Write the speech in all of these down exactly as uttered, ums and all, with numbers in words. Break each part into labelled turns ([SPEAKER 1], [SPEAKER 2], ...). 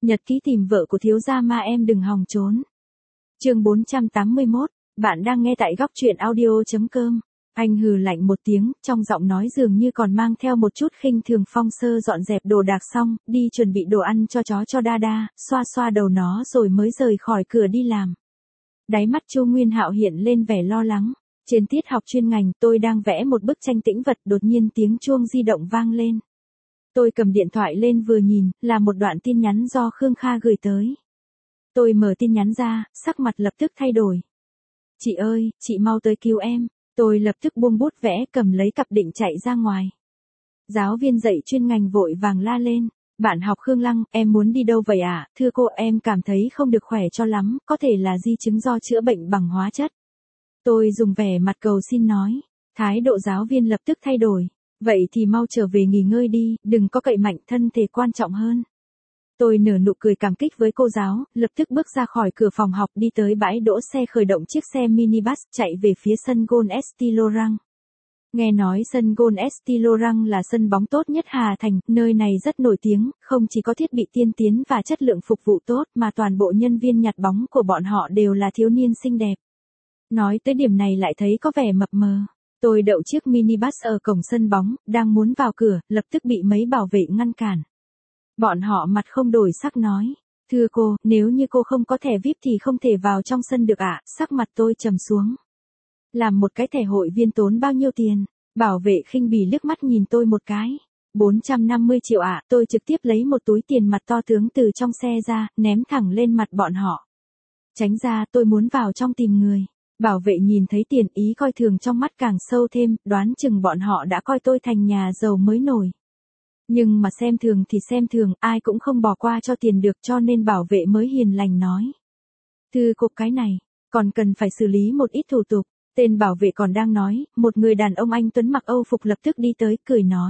[SPEAKER 1] Nhật ký tìm vợ của thiếu gia ma em đừng hòng trốn. Chương bốn trăm tám mươi mốt, bạn đang nghe tại góc truyện audio chấm com. Anh hừ lạnh một tiếng, trong giọng nói dường như còn mang theo một chút khinh thường. Phong Sơ dọn dẹp đồ đạc xong, đi chuẩn bị đồ ăn cho chó cho Đa Đa, xoa xoa đầu nó rồi mới rời khỏi cửa đi làm. Đáy mắt Chu Nguyên Hạo hiện lên vẻ lo lắng. Trên tiết học chuyên ngành, tôi đang vẽ một bức tranh tĩnh vật, đột nhiên tiếng chuông di động vang lên. Tôi cầm điện thoại lên vừa nhìn, là một đoạn tin nhắn do Khương Kha gửi tới. Tôi mở tin nhắn ra, sắc mặt lập tức thay đổi. Chị ơi, chị mau tới cứu em. Tôi lập tức buông bút vẽ, cầm lấy cặp định chạy ra ngoài. Giáo viên dạy chuyên ngành vội vàng la lên. Bạn học Khương Lăng, em muốn đi đâu vậy ạ? À? Thưa cô, em cảm thấy không được khỏe cho lắm, có thể là di chứng do chữa bệnh bằng hóa chất. Tôi dùng vẻ mặt cầu xin nói. Thái độ giáo viên lập tức thay đổi. Vậy thì mau trở về nghỉ ngơi đi, đừng có cậy mạnh, thân thể quan trọng hơn. Tôi nở nụ cười cảm kích với cô giáo, lập tức bước ra khỏi cửa phòng học đi tới bãi đỗ xe khởi động chiếc xe minibus chạy về phía sân golf Estilorang. Nghe nói sân golf Estilorang là sân bóng tốt nhất Hà Thành, nơi này rất nổi tiếng, không chỉ có thiết bị tiên tiến và chất lượng phục vụ tốt mà toàn bộ nhân viên nhặt bóng của bọn họ đều là thiếu niên xinh đẹp. Nói tới điểm này lại thấy có vẻ mập mờ. Tôi đậu chiếc minibus ở cổng sân bóng, đang muốn vào cửa, lập tức bị mấy bảo vệ ngăn cản. Bọn họ mặt không đổi sắc nói. Thưa cô, nếu như cô không có thẻ vi ai pi thì không thể vào trong sân được ạ. Sắc mặt tôi trầm xuống. Làm một cái thẻ hội viên tốn bao nhiêu tiền? Bảo vệ khinh bỉ liếc mắt nhìn tôi một cái. bốn trăm năm mươi triệu ạ. Tôi trực tiếp lấy một túi tiền mặt to tướng từ trong xe ra, ném thẳng lên mặt bọn họ. Tránh ra, tôi muốn vào trong tìm người. Bảo vệ nhìn thấy tiền, ý coi thường trong mắt càng sâu thêm, đoán chừng bọn họ đã coi tôi thành nhà giàu mới nổi. Nhưng mà xem thường thì xem thường, ai cũng không bỏ qua cho tiền được, cho nên bảo vệ mới hiền lành nói. Thưa cô, cái này, còn cần phải xử lý một ít thủ tục. Tên bảo vệ còn đang nói, một người đàn ông anh tuấn mặc Âu phục lập tức đi tới, cười nói.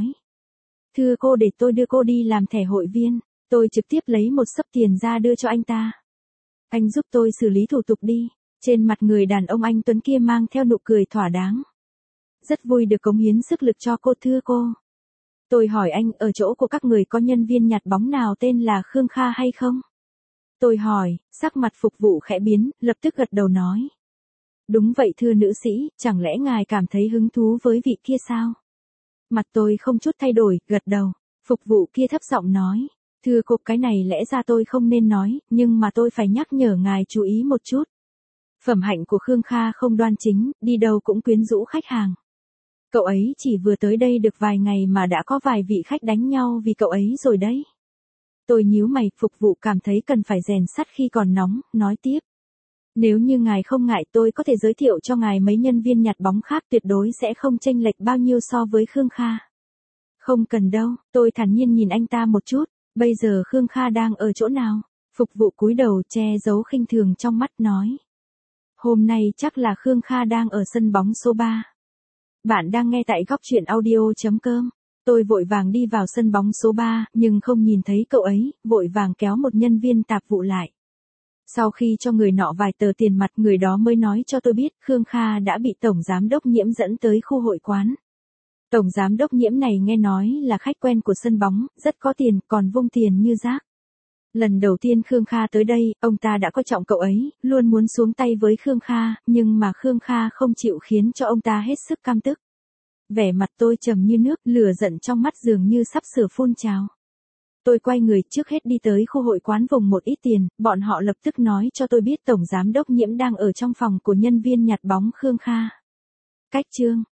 [SPEAKER 1] Thưa cô, để tôi đưa cô đi làm thẻ hội viên. Tôi trực tiếp lấy một xấp tiền ra đưa cho anh ta. Anh giúp tôi xử lý thủ tục đi. Trên mặt người đàn ông anh tuấn kia mang theo nụ cười thỏa đáng. Rất vui được cống hiến sức lực cho cô, thưa cô. Tôi hỏi anh, ở chỗ của các người có nhân viên nhặt bóng nào tên là Khương Kha hay không? Tôi hỏi, sắc mặt phục vụ khẽ biến, lập tức gật đầu nói. Đúng vậy thưa nữ sĩ, chẳng lẽ ngài cảm thấy hứng thú với vị kia sao? Mặt tôi không chút thay đổi, gật đầu. Phục vụ kia thấp giọng nói. Thưa cô, cái này lẽ ra tôi không nên nói, nhưng mà tôi phải nhắc nhở ngài chú ý một chút. Phẩm hạnh của Khương Kha không đoan chính, đi đâu cũng quyến rũ khách hàng. Cậu ấy chỉ vừa tới đây được vài ngày mà đã có vài vị khách đánh nhau vì cậu ấy rồi đấy. Tôi nhíu mày, phục vụ cảm thấy cần phải rèn sắt khi còn nóng, nói tiếp. Nếu như ngài không ngại tôi có thể giới thiệu cho ngài mấy nhân viên nhặt bóng khác, tuyệt đối sẽ không chênh lệch bao nhiêu so với Khương Kha. Không cần đâu, tôi thản nhiên nhìn anh ta một chút, bây giờ Khương Kha đang ở chỗ nào? Phục vụ cúi đầu che giấu khinh thường trong mắt nói. Hôm nay chắc là Khương Kha đang ở sân bóng số ba. Bạn đang nghe tại góc truyện audio chấm com. Tôi vội vàng đi vào sân bóng số ba, nhưng không nhìn thấy cậu ấy, vội vàng kéo một nhân viên tạp vụ lại. Sau khi cho người nọ vài tờ tiền mặt, người đó mới nói cho tôi biết Khương Kha đã bị Tổng Giám đốc Nhiễm dẫn tới khu hội quán. Tổng Giám đốc Nhiễm này nghe nói là khách quen của sân bóng, rất có tiền, còn vung tiền như rác. Lần đầu tiên Khương Kha tới đây, ông ta đã coi trọng cậu ấy, luôn muốn xuống tay với Khương Kha, nhưng mà Khương Kha không chịu khiến cho ông ta hết sức căm tức. Vẻ mặt tôi trầm như nước, lửa giận trong mắt dường như sắp sửa phun trào. Tôi quay người, trước hết đi tới khu hội quán vùng một ít tiền, bọn họ lập tức nói cho tôi biết Tổng Giám đốc Nhiễm đang ở trong phòng của nhân viên nhặt bóng Khương Kha. Cách chương